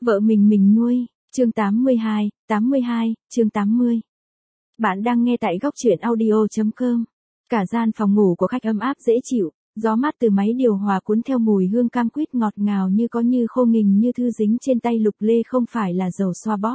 Vợ mình nuôi, chương 82, chương 80. Bạn đang nghe tại góc truyện audio.com. Cả gian phòng ngủ của khách ấm áp dễ chịu, gió mát từ máy điều hòa cuốn theo mùi hương cam quýt ngọt ngào như có như khô nghình như thư dính trên tay Lục Lê không phải là dầu xoa bóp.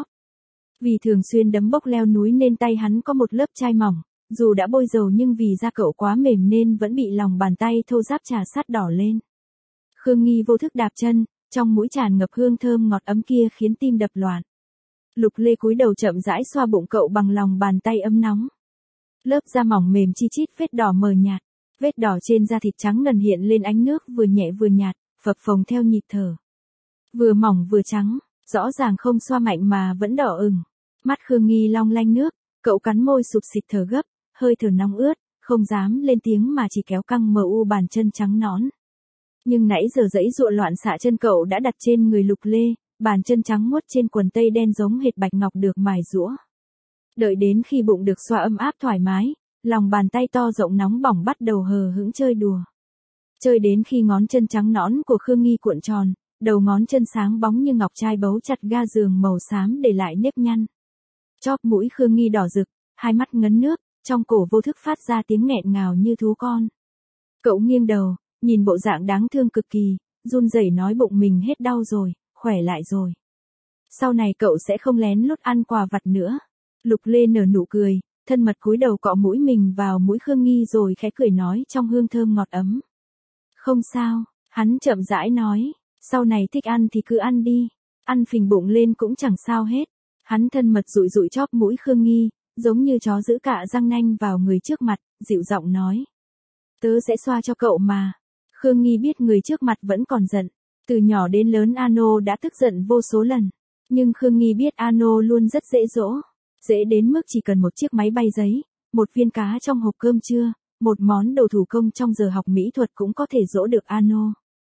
Vì thường xuyên đấm bốc leo núi nên tay hắn có một lớp chai mỏng, dù đã bôi dầu nhưng vì da cậu quá mềm nên vẫn bị lòng bàn tay thô ráp chà sát đỏ lên. Khương Nghi vô thức đạp chân, trong mũi tràn ngập hương thơm ngọt ấm kia khiến tim đập loạn. Lục Lê cúi đầu chậm rãi xoa bụng cậu bằng lòng bàn tay ấm nóng. Lớp da mỏng mềm chi chít vết đỏ mờ nhạt, vết đỏ trên da thịt trắng ngần hiện lên ánh nước vừa nhẹ vừa nhạt, phập phồng theo nhịp thở. Vừa mỏng vừa trắng, rõ ràng không xoa mạnh mà vẫn đỏ ửng. Mắt Khương Nghi long lanh nước, cậu cắn môi sụp xịt thở gấp, hơi thở nóng ướt, không dám lên tiếng mà chỉ kéo căng mờ u bàn chân trắng nõn. Nhưng nãy giờ dãy dụa loạn xạ chân cậu đã đặt trên người Lục Lê, bàn chân trắng muốt trên quần tây đen giống hệt bạch ngọc được mài giũa. Đợi đến khi bụng được xoa ấm áp thoải mái, lòng bàn tay to rộng nóng bỏng bắt đầu hờ hững chơi đùa. Chơi đến khi ngón chân trắng nõn của Khương Nghi cuộn tròn, đầu ngón chân sáng bóng như ngọc trai bấu chặt ga giường màu xám để lại nếp nhăn. Chóp mũi Khương Nghi đỏ rực, hai mắt ngấn nước, trong cổ vô thức phát ra tiếng nghẹn ngào như thú con. Cậu nghiêng đầu, nhìn bộ dạng đáng thương cực kỳ, run rẩy nói bụng mình hết đau rồi, khỏe lại rồi. Sau này cậu sẽ không lén lút ăn quà vặt nữa. Lục Lê nở nụ cười, thân mật cúi đầu cọ mũi mình vào mũi Khương Nghi rồi khẽ cười nói trong hương thơm ngọt ấm. Không sao, hắn chậm rãi nói, sau này thích ăn thì cứ ăn đi, ăn phình bụng lên cũng chẳng sao hết. Hắn thân mật dụi dụi chóp mũi Khương Nghi, giống như chó giữ cả răng nanh vào người trước mặt, dịu giọng nói. Tớ sẽ xoa cho cậu mà. Khương Nghi biết người trước mặt vẫn còn giận. Từ nhỏ đến lớn Ano đã tức giận vô số lần. Nhưng Khương Nghi biết Ano luôn rất dễ dỗ. Dễ đến mức chỉ cần một chiếc máy bay giấy, một viên cá trong hộp cơm trưa, một món đồ thủ công trong giờ học mỹ thuật cũng có thể dỗ được Ano.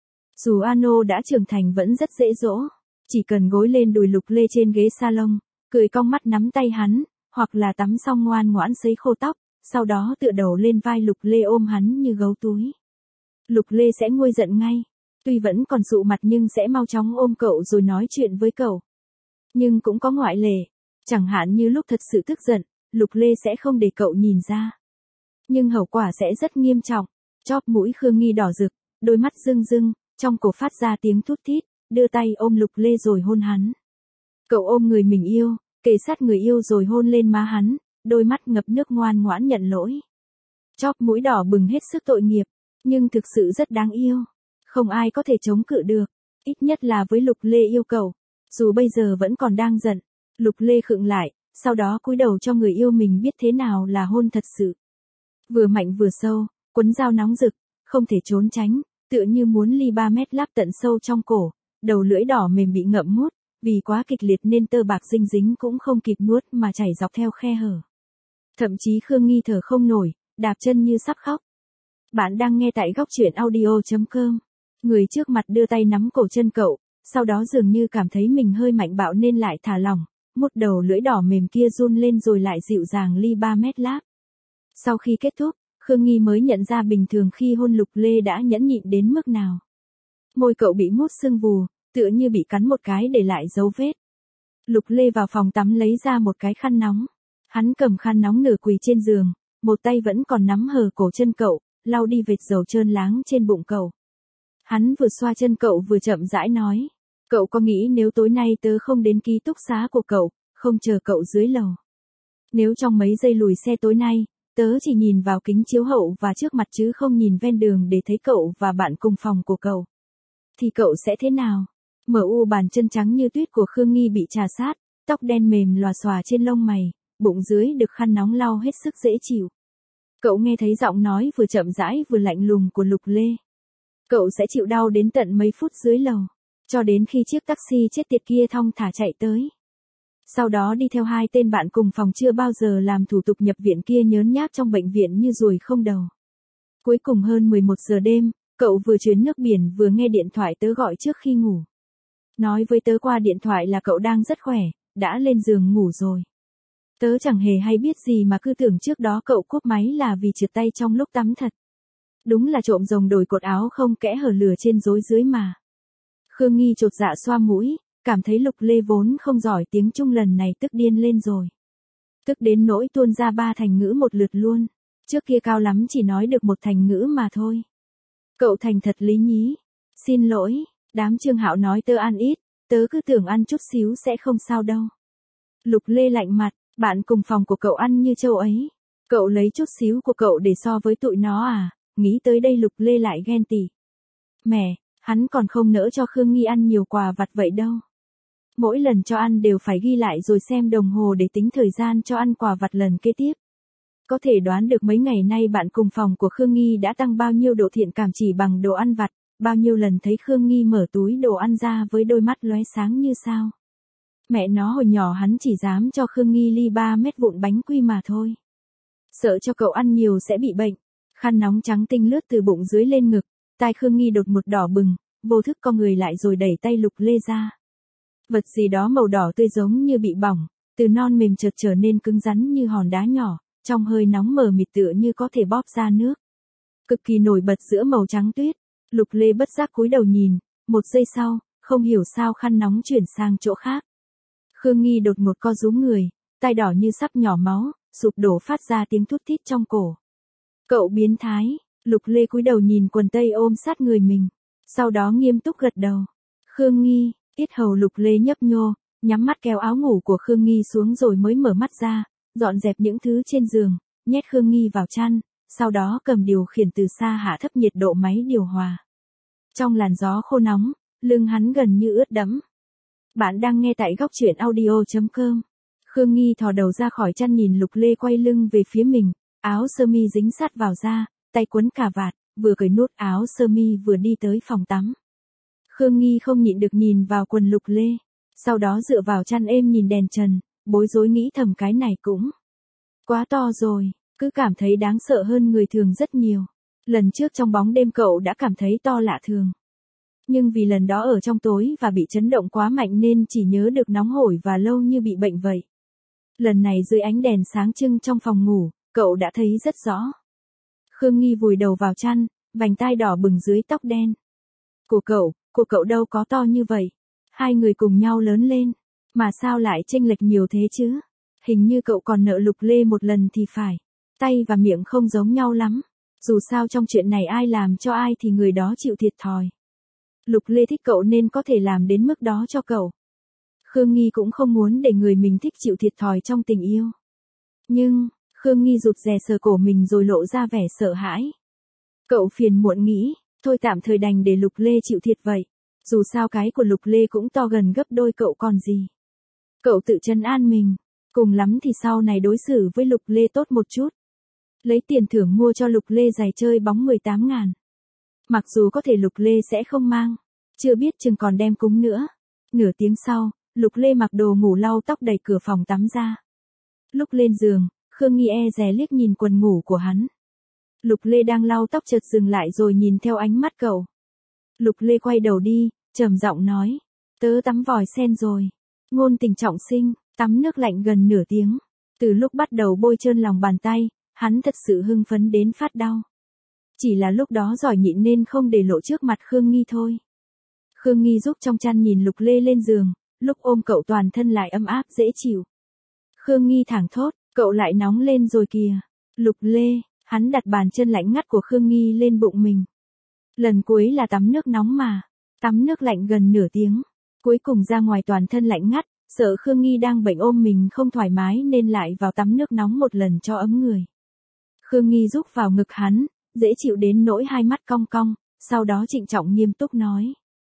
Dù Ano đã trưởng thành vẫn rất dễ dỗ. Chỉ cần gối lên đùi Lục Lê trên ghế salon, cười cong mắt nắm tay hắn, hoặc là tắm xong ngoan ngoãn sấy khô tóc, sau đó tựa đầu lên vai Lục Lê ôm hắn như gấu túi. Lục Lê sẽ nguôi giận ngay, tuy vẫn còn sụ mặt nhưng sẽ mau chóng ôm cậu rồi nói chuyện với cậu. Nhưng cũng có ngoại lệ, chẳng hạn như lúc thật sự tức giận, Lục Lê sẽ không để cậu nhìn ra. Nhưng hậu quả sẽ rất nghiêm trọng. Chóp mũi Khương Nghi đỏ rực, đôi mắt rưng rưng, trong cổ phát ra tiếng thút thít, đưa tay ôm Lục Lê rồi hôn hắn. Cậu ôm người mình yêu, kề sát người yêu rồi hôn lên má hắn, đôi mắt ngập nước ngoan ngoãn nhận lỗi. Chóp mũi đỏ bừng hết sức tội nghiệp, nhưng thực sự rất đáng yêu. Không ai có thể chống cự được, ít nhất là với Lục Lê yêu cậu. Dù bây giờ vẫn còn đang giận, Lục Lê khựng lại, sau đó cúi đầu cho người yêu mình biết thế nào là hôn thật sự. Vừa mạnh vừa sâu, quấn dao nóng rực, không thể trốn tránh, tựa như muốn ly 3 mét láp tận sâu trong cổ, đầu lưỡi đỏ mềm bị ngậm mút, vì quá kịch liệt nên tơ bạc dinh dính cũng không kịp nuốt mà chảy dọc theo khe hở. Thậm chí Khương Nghi thở không nổi, đạp chân như sắp khóc. Bạn đang nghe tại góc truyện audio.com. Người trước mặt đưa tay nắm cổ chân cậu, sau đó dường như cảm thấy mình hơi mạnh bạo nên lại thả lỏng, một đầu lưỡi đỏ mềm kia run lên rồi lại dịu dàng ly 3 mét láp. Sau khi kết thúc, Khương Nghi mới nhận ra bình thường khi hôn Lục Lê đã nhẫn nhịn đến mức nào. Môi cậu bị mút sưng vù, tựa như bị cắn một cái để lại dấu vết. Lục Lê vào phòng tắm lấy ra một cái khăn nóng. Hắn cầm khăn nóng nửa quỳ trên giường, một tay vẫn còn nắm hờ cổ chân cậu, lau đi vệt dầu trơn láng trên bụng cậu. Hắn vừa xoa chân cậu vừa chậm rãi nói. Cậu có nghĩ nếu tối nay tớ không đến ký túc xá của cậu, không chờ cậu dưới lầu. Nếu trong mấy giây lùi xe tối nay, tớ chỉ nhìn vào kính chiếu hậu và trước mặt chứ không nhìn ven đường để thấy cậu và bạn cùng phòng của cậu. Thì cậu sẽ thế nào? Bàn chân trắng như tuyết của Khương Nghi bị trà sát, tóc đen mềm lòa xòa trên lông mày, bụng dưới được khăn nóng lau hết sức dễ chịu. Cậu nghe thấy giọng nói vừa chậm rãi vừa lạnh lùng của Lục Lê. Cậu sẽ chịu đau đến tận mấy phút dưới lầu, cho đến khi chiếc taxi chết tiệt kia thong thả chạy tới. Sau đó đi theo hai tên bạn cùng phòng chưa bao giờ làm thủ tục nhập viện kia nhớn nhác trong bệnh viện như ruồi không đầu. Cuối cùng hơn 11 giờ đêm, cậu vừa chuyến nước biển vừa nghe điện thoại tớ gọi trước khi ngủ. Nói với tớ qua điện thoại là cậu đang rất khỏe, đã lên giường ngủ rồi. Tớ chẳng hề hay biết gì mà cứ tưởng trước đó cậu cúp máy là vì trượt tay trong lúc tắm thật. Đúng là trộm rồng đổi cột áo không kẽ hở lửa trên rối dưới mà. Khương Nghi chột dạ xoa mũi, cảm thấy Lục Lê vốn không giỏi tiếng Trung lần này tức điên lên rồi. Tức đến nỗi tuôn ra 3 thành ngữ một lượt luôn. Trước kia cao lắm chỉ nói được 1 thành ngữ mà thôi. Cậu thành thật lý nhí. Xin lỗi, đám Trương Hạo nói tớ ăn ít, tớ cứ tưởng ăn chút xíu sẽ không sao đâu. Lục Lê lạnh mặt, bạn cùng phòng của cậu ăn như châu ấy. Cậu lấy chút xíu của cậu để so với tụi nó à? Nghĩ tới đây Lục Lê lại ghen tị. Mẹ, hắn còn không nỡ cho Khương Nghi ăn nhiều quà vặt vậy đâu. Mỗi lần cho ăn đều phải ghi lại rồi xem đồng hồ để tính thời gian cho ăn quà vặt lần kế tiếp. Có thể đoán được mấy ngày nay bạn cùng phòng của Khương Nghi đã tăng bao nhiêu độ thiện cảm chỉ bằng đồ ăn vặt, bao nhiêu lần thấy Khương Nghi mở túi đồ ăn ra với đôi mắt lóe sáng như sao. Mẹ nó hồi nhỏ hắn chỉ dám cho Khương Nghi ly 3 mét vụn bánh quy mà thôi. Sợ cho cậu ăn nhiều sẽ bị bệnh. Khăn nóng trắng tinh lướt từ bụng dưới lên ngực, tai Khương Nghi đột một đỏ bừng, vô thức co người lại rồi đẩy tay Lục Lê ra. Vật gì đó màu đỏ tươi giống như bị bỏng, từ non mềm chợt trở nên cứng rắn như hòn đá nhỏ, trong hơi nóng mờ mịt tựa như có thể bóp ra nước. Cực kỳ nổi bật giữa màu trắng tuyết, Lục Lê bất giác cúi đầu nhìn, 1 giây sau, không hiểu sao khăn nóng chuyển sang chỗ khác. Khương Nghi đột ngột co rúm người, tai đỏ như sắp nhỏ máu, sụp đổ phát ra tiếng thút thít trong cổ. Cậu biến thái, Lục Lê cúi đầu nhìn quần tây ôm sát người mình, sau đó nghiêm túc gật đầu. Khương Nghi, yết hầu Lục Lê nhấp nhô, nhắm mắt kéo áo ngủ của Khương Nghi xuống rồi mới mở mắt ra, dọn dẹp những thứ trên giường, nhét Khương Nghi vào chăn, sau đó cầm điều khiển từ xa hạ thấp nhiệt độ máy điều hòa. Trong làn gió khô nóng, lưng hắn gần như ướt đẫm. Bạn đang nghe tại góc truyện audio.com. Khương Nghi thò đầu ra khỏi chăn nhìn Lục Lê quay lưng về phía mình, áo sơ mi dính sát vào da, tay quấn cà vạt, vừa cởi nút áo sơ mi vừa đi tới phòng tắm. Khương Nghi không nhịn được nhìn vào quần Lục Lê, sau đó dựa vào chăn êm nhìn đèn trần, bối rối nghĩ thầm cái này cũng quá to rồi, cứ cảm thấy đáng sợ hơn người thường rất nhiều. Lần trước trong bóng đêm cậu đã cảm thấy to lạ thường. Nhưng vì lần đó ở trong tối và bị chấn động quá mạnh nên chỉ nhớ được nóng hổi và lâu như bị bệnh vậy. Lần này dưới ánh đèn sáng trưng trong phòng ngủ, cậu đã thấy rất rõ. Khương Nghi vùi đầu vào chăn, vành tai đỏ bừng dưới tóc đen. Của cậu đâu có to như vậy. Hai người cùng nhau lớn lên, mà sao lại chênh lệch nhiều thế chứ? Hình như cậu còn nợ Lục Lê một lần thì phải. Tay và miệng không giống nhau lắm. Dù sao trong chuyện này ai làm cho ai thì người đó chịu thiệt thòi. Lục Lê thích cậu nên có thể làm đến mức đó cho cậu. Khương Nghi cũng không muốn để người mình thích chịu thiệt thòi trong tình yêu. Nhưng, Khương Nghi rụt rè sờ cổ mình rồi lộ ra vẻ sợ hãi. Cậu phiền muộn nghĩ, thôi tạm thời đành để Lục Lê chịu thiệt vậy. Dù sao cái của Lục Lê cũng to gần gấp đôi cậu còn gì. Cậu tự trấn an mình, cùng lắm thì sau này đối xử với Lục Lê tốt một chút. Lấy tiền thưởng mua cho Lục Lê giày chơi bóng 18.000. Mặc dù có thể Lục Lê sẽ không mang, chưa biết chừng còn đem cúng nữa. Nửa tiếng sau, Lục Lê mặc đồ ngủ lau tóc đẩy cửa phòng tắm ra. Lúc lên giường, Khương Nghi dè liếc nhìn quần ngủ của hắn. Lục Lê đang lau tóc chợt dừng lại rồi nhìn theo ánh mắt cậu. Lục Lê quay đầu đi, trầm giọng nói, tớ tắm vòi sen rồi. Ngôn tình trọng sinh, tắm nước lạnh gần nửa tiếng. Từ lúc bắt đầu bôi trơn lòng bàn tay, hắn thật sự hưng phấn đến phát đau. Chỉ là lúc đó giỏi nhịn nên không để lộ trước mặt Khương Nghi thôi. Khương Nghi giúp trong chăn nhìn Lục Lê lên giường, lúc ôm cậu toàn thân lại ấm áp dễ chịu. Khương Nghi thẳng thốt, cậu lại nóng lên rồi kìa. Lục Lê, hắn đặt bàn chân lạnh ngắt của Khương Nghi lên bụng mình. Lần cuối là tắm nước nóng mà, tắm nước lạnh gần nửa tiếng. Cuối cùng ra ngoài toàn thân lạnh ngắt, sợ Khương Nghi đang bệnh ôm mình không thoải mái nên lại vào tắm nước nóng một lần cho ấm người. Khương Nghi rúc vào ngực hắn, dễ chịu đến nỗi hai mắt cong cong, sau đó trịnh trọng nghiêm túc nói.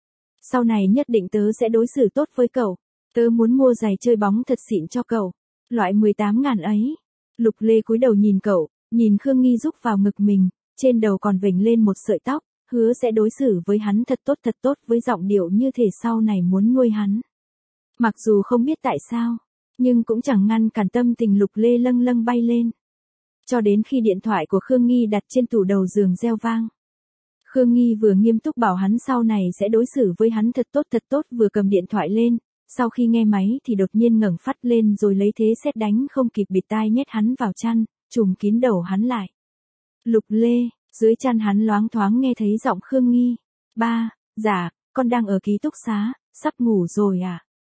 Sau này nhất định tớ sẽ đối xử tốt với cậu, tớ muốn mua giày chơi bóng thật xịn cho cậu, loại 18.000 ấy. Lục Lê cúi đầu nhìn cậu, nhìn Khương Nghi rúc vào ngực mình, trên đầu còn vểnh lên một sợi tóc, hứa sẽ đối xử với hắn thật tốt với giọng điệu như thể sau này muốn nuôi hắn. Mặc dù không biết tại sao, nhưng cũng chẳng ngăn cản tâm tình Lục Lê lâng lâng bay lên. Cho đến khi điện thoại của Khương Nghi đặt trên tủ đầu giường reo vang. Khương Nghi vừa nghiêm túc bảo hắn sau này sẽ đối xử với hắn thật tốt vừa cầm điện thoại lên, sau khi nghe máy thì đột nhiên ngẩng phát lên rồi lấy thế sét đánh không kịp bịt tai nhét hắn vào chăn, trùm kín đầu hắn lại. Lục Lê, dưới chăn hắn loáng thoáng nghe thấy giọng Khương Nghi. Ba, dạ, con đang ở ký túc xá, sắp ngủ rồi à?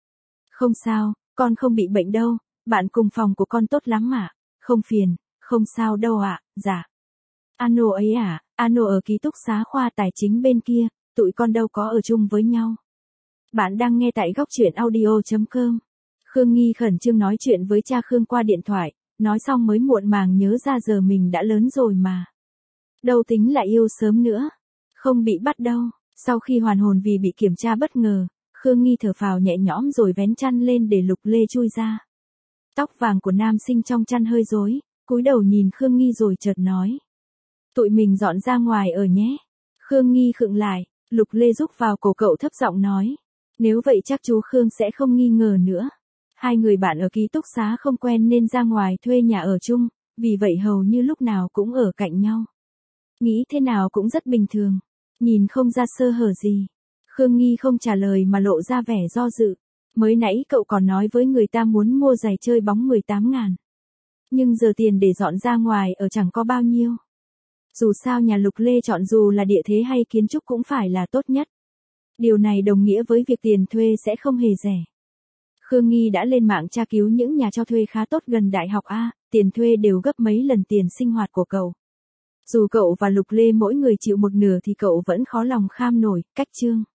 Không sao, con không bị bệnh đâu, bạn cùng phòng của con tốt lắm ạ. Không phiền, không sao đâu ạ, dạ. Ano ấy à, Ano ở ký túc xá khoa tài chính bên kia, tụi con đâu có ở chung với nhau. Bạn đang nghe tại góc truyện audio.com. Khương Nghi khẩn trương nói chuyện với cha Khương qua điện thoại, nói xong mới muộn màng nhớ ra giờ mình đã lớn rồi mà. Đâu tính là yêu sớm nữa. Không bị bắt đâu. Sau khi hoàn hồn vì bị kiểm tra bất ngờ, Khương Nghi thở phào nhẹ nhõm rồi vén chăn lên để Lục Lê chui ra. Tóc vàng của nam sinh trong chăn hơi rối, cúi đầu nhìn Khương Nghi rồi chợt nói. Tụi mình dọn ra ngoài ở nhé. Khương Nghi khựng lại, Lục Lê rúc vào cổ cậu thấp giọng nói. Nếu vậy chắc chú Khương sẽ không nghi ngờ nữa. Hai người bạn ở ký túc xá không quen nên ra ngoài thuê nhà ở chung, vì vậy hầu như lúc nào cũng ở cạnh nhau. Nghĩ thế nào cũng rất bình thường, nhìn không ra sơ hở gì. Khương Nghi không trả lời mà lộ ra vẻ do dự. Mới nãy cậu còn nói với người ta muốn mua giày chơi bóng 18.000. Nhưng giờ tiền để dọn ra ngoài ở chẳng có bao nhiêu. Dù sao nhà Lục Lê chọn dù là địa thế hay kiến trúc cũng phải là tốt nhất. Điều này đồng nghĩa với việc tiền thuê sẽ không hề rẻ. Khương Nghi đã lên mạng tra cứu những nhà cho thuê khá tốt gần đại học A, tiền thuê đều gấp mấy lần tiền sinh hoạt của cậu. Dù cậu và Lục Lê mỗi người chịu một nửa thì cậu vẫn khó lòng kham nổi, cách chương.